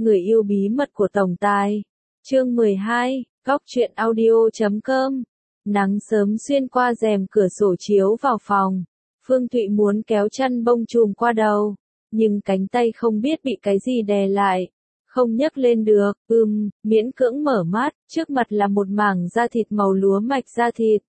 Người yêu bí mật của tổng tài. Chương 12, Góc truyện audio.com. Nắng sớm xuyên qua rèm cửa sổ chiếu vào phòng. Phương Thụy muốn kéo chăn bông trùm qua đầu, nhưng cánh tay không biết bị cái gì đè lại, không nhấc lên được. Miễn cưỡng mở mắt, trước mặt là một mảng da thịt màu lúa mạch da thịt.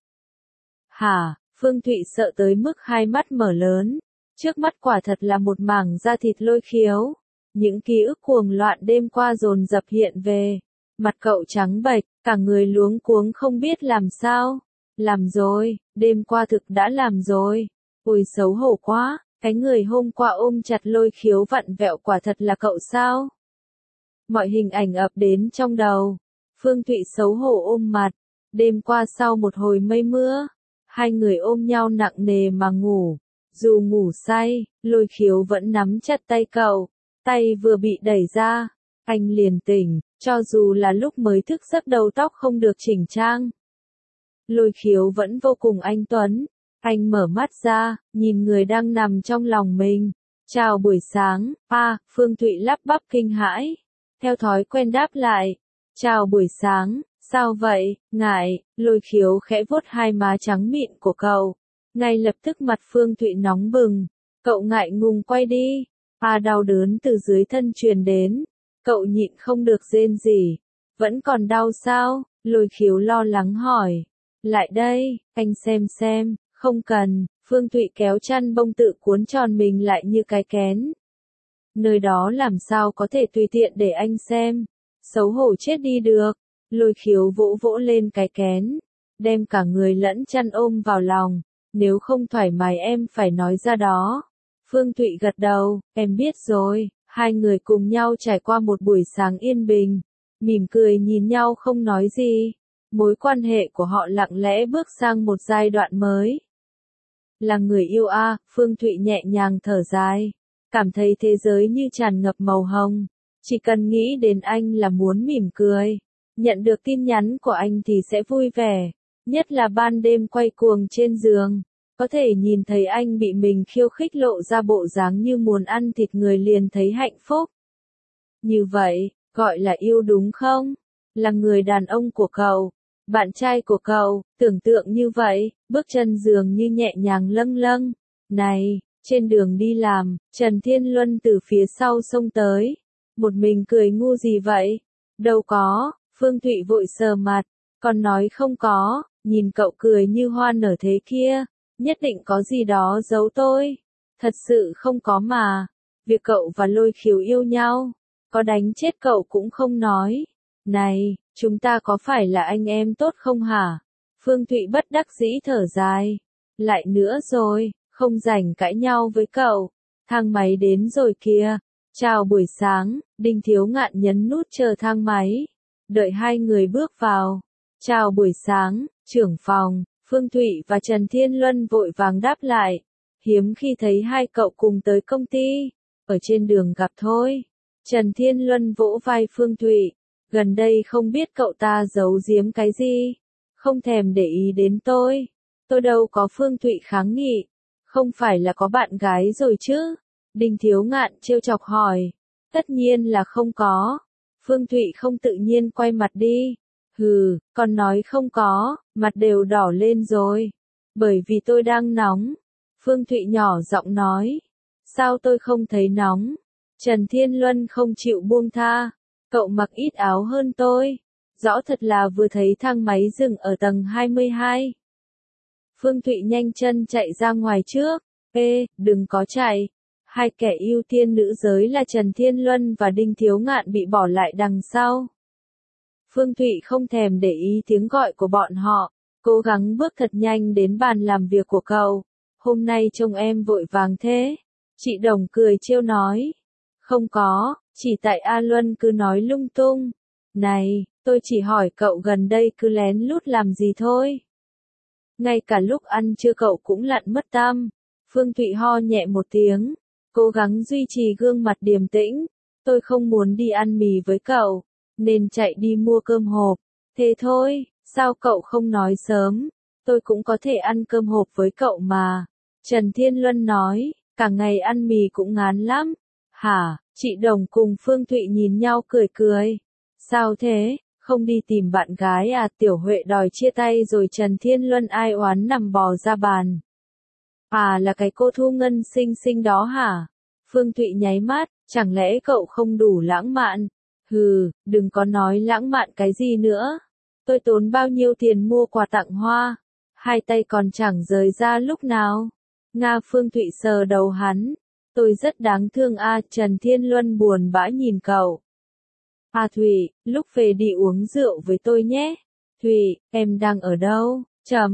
Hả? Phương Thụy sợ tới mức hai mắt mở lớn. Trước mắt quả thật là một mảng da thịt Lôi Khiếu. Những ký ức cuồng loạn đêm qua dồn dập hiện về. Mặt cậu trắng bệch, cả người luống cuống không biết làm sao. Làm rồi, đêm qua thực đã làm rồi. Ôi xấu hổ quá, cái người hôm qua ôm chặt Lôi Khiếu vặn vẹo quả thật là cậu sao? Mọi hình ảnh ập đến trong đầu. Phương Thụy xấu hổ ôm mặt. Đêm qua sau một hồi mây mưa, hai người ôm nhau nặng nề mà ngủ. Dù ngủ say, Lôi Khiếu vẫn nắm chặt tay cậu. Tay vừa bị đẩy ra, anh liền tỉnh, cho dù là lúc mới thức giấc đầu tóc không được chỉnh trang. Lôi Khiếu vẫn vô cùng anh tuấn. Anh mở mắt ra, nhìn người đang nằm trong lòng mình. Chào buổi sáng, Phương Thụy lắp bắp kinh hãi. Theo thói quen đáp lại. Chào buổi sáng, sao vậy, ngại, Lôi Khiếu khẽ vuốt hai má trắng mịn của cậu. Ngay lập tức mặt Phương Thụy nóng bừng. Cậu ngại ngùng quay đi. Đau đớn từ dưới thân truyền đến. Cậu nhịn không được rên rỉ. Vẫn còn đau sao? Lôi Khiếu lo lắng hỏi. Lại đây, anh xem. Không cần. Phương Thụy kéo chăn bông tự cuốn tròn mình lại như cái kén. Nơi đó làm sao có thể tùy tiện để anh xem. Xấu hổ chết đi được. Lôi Khiếu vỗ vỗ lên cái kén. Đem cả người lẫn chăn ôm vào lòng. Nếu không thoải mái em phải nói ra đó. Phương Thụy gật đầu, em biết rồi. Hai người cùng nhau trải qua một buổi sáng yên bình. Mỉm cười nhìn nhau không nói gì. Mối quan hệ của họ lặng lẽ bước sang một giai đoạn mới. Là người yêu Phương Thụy nhẹ nhàng thở dài. Cảm thấy thế giới như tràn ngập màu hồng. Chỉ cần nghĩ đến anh là muốn mỉm cười. Nhận được tin nhắn của anh thì sẽ vui vẻ. Nhất là ban đêm quay cuồng trên giường. Có thể nhìn thấy anh bị mình khiêu khích lộ ra bộ dáng như muốn ăn thịt người liền thấy hạnh phúc. Như vậy, gọi là yêu đúng không? Là người đàn ông của cậu, bạn trai của cậu, tưởng tượng như vậy, bước chân dường như nhẹ nhàng lâng lâng. Này, trên đường đi làm, Trần Thiên Luân từ phía sau xông tới. Một mình cười ngu gì vậy? Đâu có, Phương Thụy vội sờ mặt, còn nói không có, nhìn cậu cười như hoa nở thế kia. Nhất định có gì đó giấu tôi. Thật sự không có mà. Việc cậu và Lôi Khiếu yêu nhau, có đánh chết cậu cũng không nói. Này, chúng ta có phải là anh em tốt không hả? Phương Thụy bất đắc dĩ thở dài. Lại nữa rồi, không rảnh cãi nhau với cậu. Thang máy đến rồi kìa. Chào buổi sáng, Đinh Thiếu Ngạn nhấn nút chờ thang máy. Đợi hai người bước vào. Chào buổi sáng, trưởng phòng. Phương Thụy và Trần Thiên Luân vội vàng đáp lại. Hiếm khi thấy hai cậu cùng tới công ty. Ở trên đường gặp thôi. Trần Thiên Luân vỗ vai Phương Thụy. Gần đây không biết cậu ta giấu giếm cái gì. Không thèm để ý đến tôi. Tôi đâu có. Phương Thụy kháng nghị. Không phải là có bạn gái rồi chứ? Đinh Thiếu Ngạn trêu chọc hỏi. Tất nhiên là không có. Phương Thụy không tự nhiên quay mặt đi. Hừ, còn nói không có, mặt đều đỏ lên rồi. Bởi vì tôi đang nóng. Phương Thụy nhỏ giọng nói. Sao tôi không thấy nóng? Trần Thiên Luân không chịu buông tha. Cậu mặc ít áo hơn tôi. Rõ thật là vừa thấy thang máy dừng ở tầng 22. Phương Thụy nhanh chân chạy ra ngoài trước. Đừng có chạy. Hai kẻ ưu tiên nữ giới là Trần Thiên Luân và Đinh Thiếu Ngạn bị bỏ lại đằng sau. Phương Thụy không thèm để ý tiếng gọi của bọn họ, cố gắng bước thật nhanh đến bàn làm việc của cậu. Hôm nay trông em vội vàng thế. Chị Đồng cười trêu nói. Không có, chỉ tại A Luân cứ nói lung tung. Này, tôi chỉ hỏi cậu gần đây cứ lén lút làm gì thôi. Ngay cả lúc ăn trưa cậu cũng lặn mất tăm. Phương Thụy ho nhẹ một tiếng, cố gắng duy trì gương mặt điềm tĩnh. Tôi không muốn đi ăn mì với cậu, nên chạy đi mua cơm hộp. Thế thôi, sao cậu không nói sớm? Tôi cũng có thể ăn cơm hộp với cậu mà. Trần Thiên Luân nói, cả ngày ăn mì cũng ngán lắm. Hả, chị Đồng cùng Phương Thụy nhìn nhau cười cười. Sao thế, không đi tìm bạn gái à? Tiểu Huệ đòi chia tay rồi Trần Thiên Luân ai oán nằm bò ra bàn. À là cái cô Thu Ngân xinh xinh đó hả? Phương Thụy nháy mắt, chẳng lẽ cậu không đủ lãng mạn? Hừ, đừng có nói lãng mạn cái gì nữa. Tôi tốn bao nhiêu tiền mua quà tặng hoa, hai tay còn chẳng rời ra lúc nào. Nga. Phương Thụy sờ đầu hắn. Tôi rất đáng thương a. Trần Thiên Luân buồn bã nhìn cậu. À Thụy, lúc về đi uống rượu với tôi nhé. Thụy, em đang ở đâu?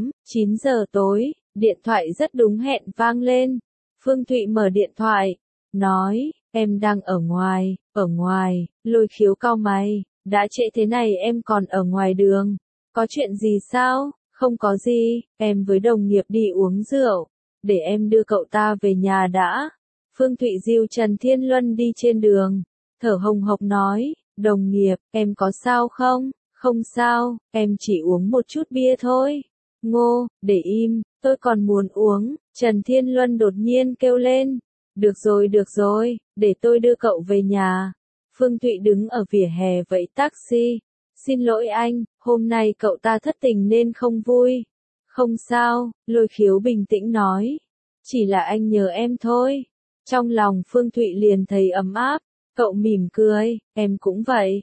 9 giờ tối, điện thoại rất đúng hẹn vang lên. Phương Thụy mở điện thoại, nói, em đang ở ngoài, Lôi Khiếu cau mày, đã trễ thế này em còn ở ngoài đường. Có chuyện gì sao? Không có gì, em với đồng nghiệp đi uống rượu, để em đưa cậu ta về nhà đã. Phương Thụy dìu Trần Thiên Luân đi trên đường, thở hồng hộc nói, đồng nghiệp, em có sao không? Không sao, em chỉ uống một chút bia thôi. Ngô, để im, tôi còn muốn uống. Trần Thiên Luân đột nhiên kêu lên. Được rồi, để tôi đưa cậu về nhà. Phương Thụy đứng ở vỉa hè vẫy taxi. Xin lỗi anh, hôm nay cậu ta thất tình nên không vui. Không sao, Lôi Khiếu bình tĩnh nói. Chỉ là anh nhớ em thôi. Trong lòng Phương Thụy liền thấy ấm áp. Cậu mỉm cười, em cũng vậy.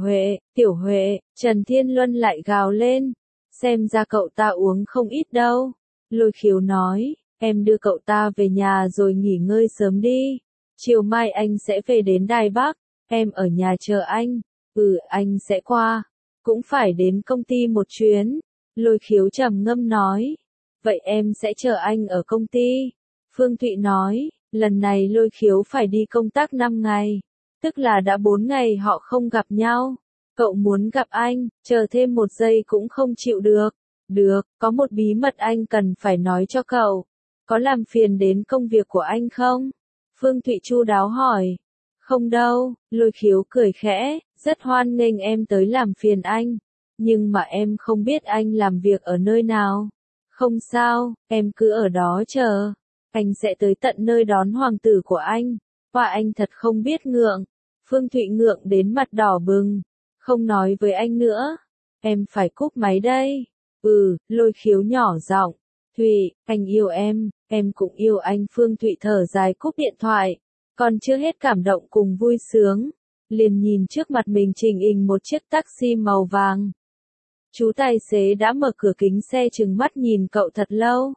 Tiểu Huệ, Trần Thiên Luân lại gào lên. Xem ra cậu ta uống không ít đâu. Lôi Khiếu nói, em đưa cậu ta về nhà rồi nghỉ ngơi sớm đi. Chiều mai anh sẽ về đến Đài Bắc, em ở nhà chờ anh. Anh sẽ qua. Cũng phải đến công ty một chuyến. Lôi Khiếu trầm ngâm nói. Vậy em sẽ chờ anh ở công ty. Phương Thụy nói, lần này Lôi Khiếu phải đi công tác 5 ngày. Tức là đã 4 ngày họ không gặp nhau. Cậu muốn gặp anh, chờ thêm 1 giây cũng không chịu được. Được, có một bí mật anh cần phải nói cho cậu. Có làm phiền đến công việc của anh không? Phương Thụy chu đáo hỏi. Không đâu, Lôi Khiếu cười khẽ, rất hoan nghênh em tới làm phiền anh. Nhưng mà em không biết anh làm việc ở nơi nào. Không sao, em cứ ở đó chờ. Anh sẽ tới tận nơi đón hoàng tử của anh. Và anh thật không biết ngượng. Phương Thụy ngượng đến mặt đỏ bừng. Không nói với anh nữa. Em phải cúp máy đây. Lôi Khiếu nhỏ giọng. Thụy, anh yêu em cũng yêu anh. Phương Thụy thở dài cúp điện thoại. Còn chưa hết cảm động cùng vui sướng. Liền nhìn trước mặt mình trình hình một chiếc taxi màu vàng. Chú tài xế đã mở cửa kính xe trừng mắt nhìn cậu thật lâu.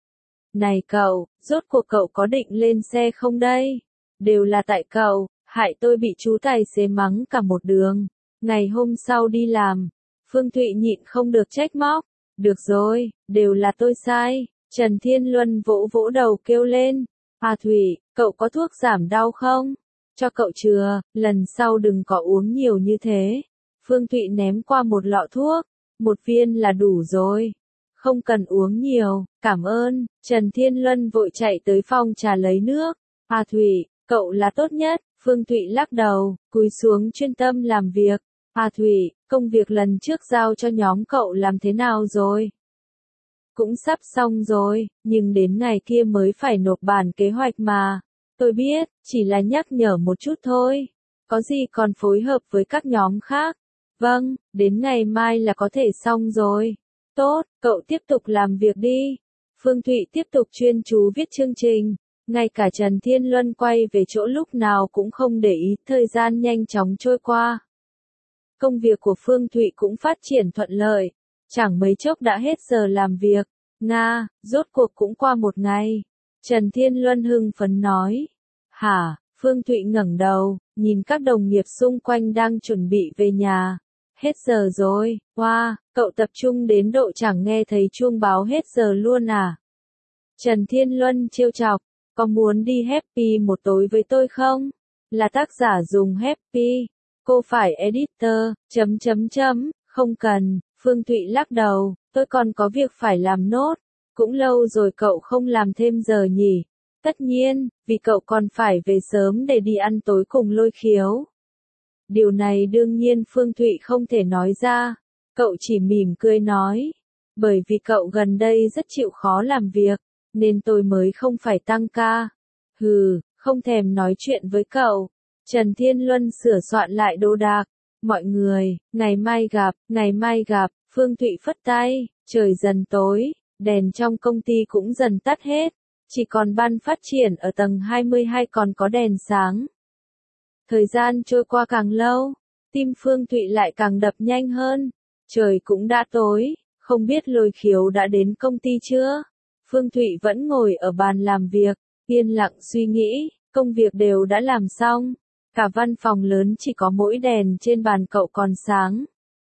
Này cậu, rốt cuộc cậu có định lên xe không đây? Đều là tại cậu, hại tôi bị chú tài xế mắng cả một đường. Ngày hôm sau đi làm, Phương Thụy nhịn không được trách móc. Được rồi, đều là tôi sai. Trần Thiên Luân vỗ vỗ đầu kêu lên. À Thụy, cậu có thuốc giảm đau không? Cho cậu chừa, lần sau đừng có uống nhiều như thế. Phương Thụy ném qua một lọ thuốc. 1 viên là đủ rồi. Không cần uống nhiều, cảm ơn. Trần Thiên Luân vội chạy tới phòng trà lấy nước. À Thụy, cậu là tốt nhất. Phương Thụy lắc đầu, cúi xuống chuyên tâm làm việc. À Thụy, công việc lần trước giao cho nhóm cậu làm thế nào rồi? Cũng sắp xong rồi, nhưng đến ngày kia mới phải nộp bản kế hoạch mà. Tôi biết, chỉ là nhắc nhở một chút thôi. Có gì còn phối hợp với các nhóm khác. Vâng, đến ngày mai là có thể xong rồi. Tốt, cậu tiếp tục làm việc đi. Phương Thụy tiếp tục chuyên chú viết chương trình. Ngay cả Trần Thiên Luân quay về chỗ lúc nào cũng không để ý, thời gian nhanh chóng trôi qua. Công việc của Phương Thụy cũng phát triển thuận lợi. Chẳng mấy chốc đã hết giờ làm việc. Nga, rốt cuộc cũng qua 1 ngày. Trần Thiên Luân hưng phấn nói. Hả, Phương Thụy ngẩng đầu, nhìn các đồng nghiệp xung quanh đang chuẩn bị về nhà. Hết giờ rồi, wow, cậu tập trung đến độ chẳng nghe thấy chuông báo hết giờ luôn à? Trần Thiên Luân trêu chọc, có muốn đi Happy một tối với tôi không? Là tác giả dùng Happy, cô phải editor, không cần. Phương Thụy lắc đầu, tôi còn có việc phải làm nốt. Cũng lâu rồi cậu không làm thêm giờ nhỉ? Tất nhiên, vì cậu còn phải về sớm để đi ăn tối cùng Lôi Khiếu. Điều này đương nhiên Phương Thụy không thể nói ra. Cậu chỉ mỉm cười nói. Bởi vì cậu gần đây rất chịu khó làm việc, nên tôi mới không phải tăng ca. không thèm nói chuyện với cậu. Trần Thiên Luân sửa soạn lại đồ đạc. Mọi người, ngày mai gặp, Phương Thụy phất tay, trời dần tối, đèn trong công ty cũng dần tắt hết. Chỉ còn ban phát triển ở tầng 22 còn có đèn sáng. Thời gian trôi qua càng lâu, tim Phương Thụy lại càng đập nhanh hơn. Trời cũng đã tối, không biết Lôi Khiếu đã đến công ty chưa? Phương Thụy vẫn ngồi ở bàn làm việc, yên lặng suy nghĩ, công việc đều đã làm xong. Cả văn phòng lớn chỉ có mỗi đèn trên bàn cậu còn sáng.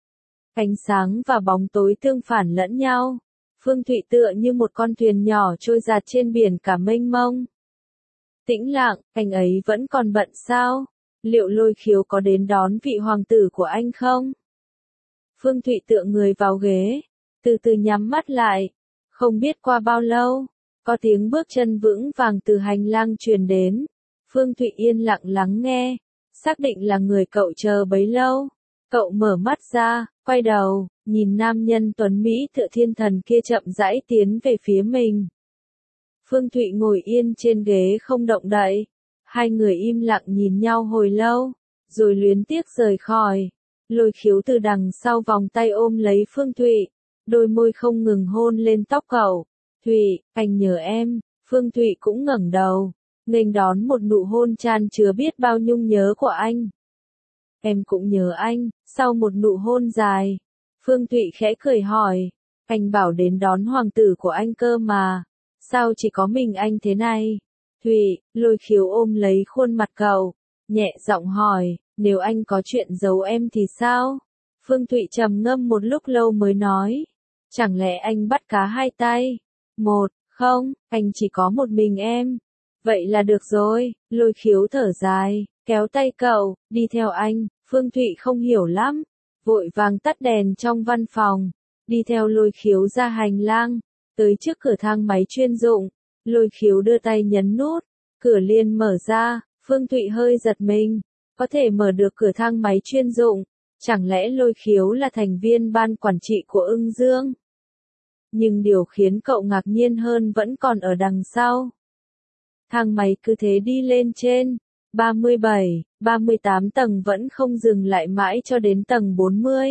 Ánh sáng và bóng tối tương phản lẫn nhau. Phương Thụy tựa như một con thuyền nhỏ trôi dạt trên biển cả mênh mông. Tĩnh lặng, anh ấy vẫn còn bận sao? Liệu Lôi Khiếu có đến đón vị hoàng tử của anh không? Phương Thụy tựa người vào ghế, từ từ nhắm mắt lại. Không biết qua bao lâu, có tiếng bước chân vững vàng từ hành lang truyền đến. Phương Thụy yên lặng lắng nghe, xác định là người cậu chờ bấy lâu. Cậu mở mắt ra, quay đầu, nhìn nam nhân tuấn Mỹ tựa thiên thần kia chậm rãi tiến về phía mình. Phương Thụy ngồi yên trên ghế không động đậy. Hai người im lặng nhìn nhau hồi lâu, rồi luyến tiếc rời khỏi. Lôi Khiếu từ đằng sau vòng tay ôm lấy Phương Thụy, đôi môi không ngừng hôn lên tóc cậu. Thụy, anh nhớ em. Phương Thụy cũng ngẩng đầu, nghênh đón một nụ hôn chan chứa biết bao nhung nhớ của anh. Em cũng nhớ anh. Sau một nụ hôn dài, Phương Thụy khẽ cười hỏi, anh bảo đến đón hoàng tử của anh cơ mà, sao chỉ có mình anh thế này? Thụy, Lôi Khiếu ôm lấy khuôn mặt cậu, nhẹ giọng hỏi, nếu anh có chuyện giấu em thì sao? Phương Thụy trầm ngâm một lúc lâu mới nói, chẳng lẽ anh bắt cá hai tay? Không, anh chỉ có một mình em. Vậy là được rồi. Lôi Khiếu thở dài, kéo tay cậu, đi theo anh. Phương Thụy không hiểu lắm, vội vàng tắt đèn trong văn phòng, đi theo Lôi Khiếu ra hành lang, tới trước cửa thang máy chuyên dụng. Lôi Khiếu đưa tay nhấn nút, cửa liền mở ra. Phương Thụy hơi giật mình, có thể mở được cửa thang máy chuyên dụng, chẳng lẽ Lôi Khiếu là thành viên ban quản trị của Ưng Dương? Nhưng điều khiến cậu ngạc nhiên hơn vẫn còn ở đằng sau. Thang máy cứ thế đi lên trên, 37, 38 tầng vẫn không dừng lại mãi cho đến tầng 40.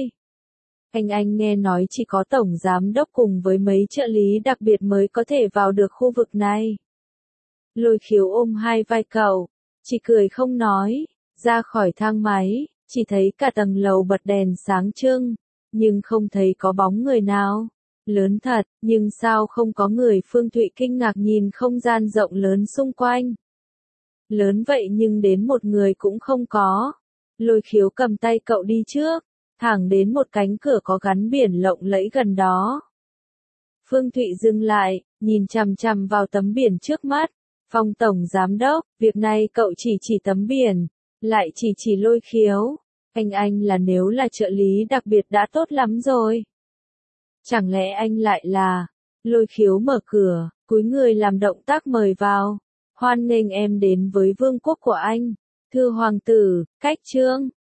Anh nghe nói chỉ có tổng giám đốc cùng với mấy trợ lý đặc biệt mới có thể vào được khu vực này. Lôi Khiếu ôm hai vai cậu, chỉ cười không nói, ra khỏi thang máy, chỉ thấy cả tầng lầu bật đèn sáng trưng, nhưng không thấy có bóng người nào. Lớn thật, nhưng sao không có người? Phương Thụy kinh ngạc nhìn không gian rộng lớn xung quanh. Lớn vậy nhưng đến một người cũng không có. Lôi Khiếu cầm tay cậu đi trước, thẳng đến một cánh cửa có gắn biển lộng lẫy gần đó. Phương Thụy dừng lại, nhìn chằm chằm vào tấm biển trước mắt. Phòng tổng giám đốc, việc này cậu chỉ tấm biển, lại chỉ Lôi Khiếu. Anh là nếu là trợ lý đặc biệt đã tốt lắm rồi. Chẳng lẽ anh lại là? Lôi Khiếu mở cửa, cúi người làm động tác mời vào. Hoan nghênh em đến với vương quốc của anh. Thưa hoàng tử, cách trương,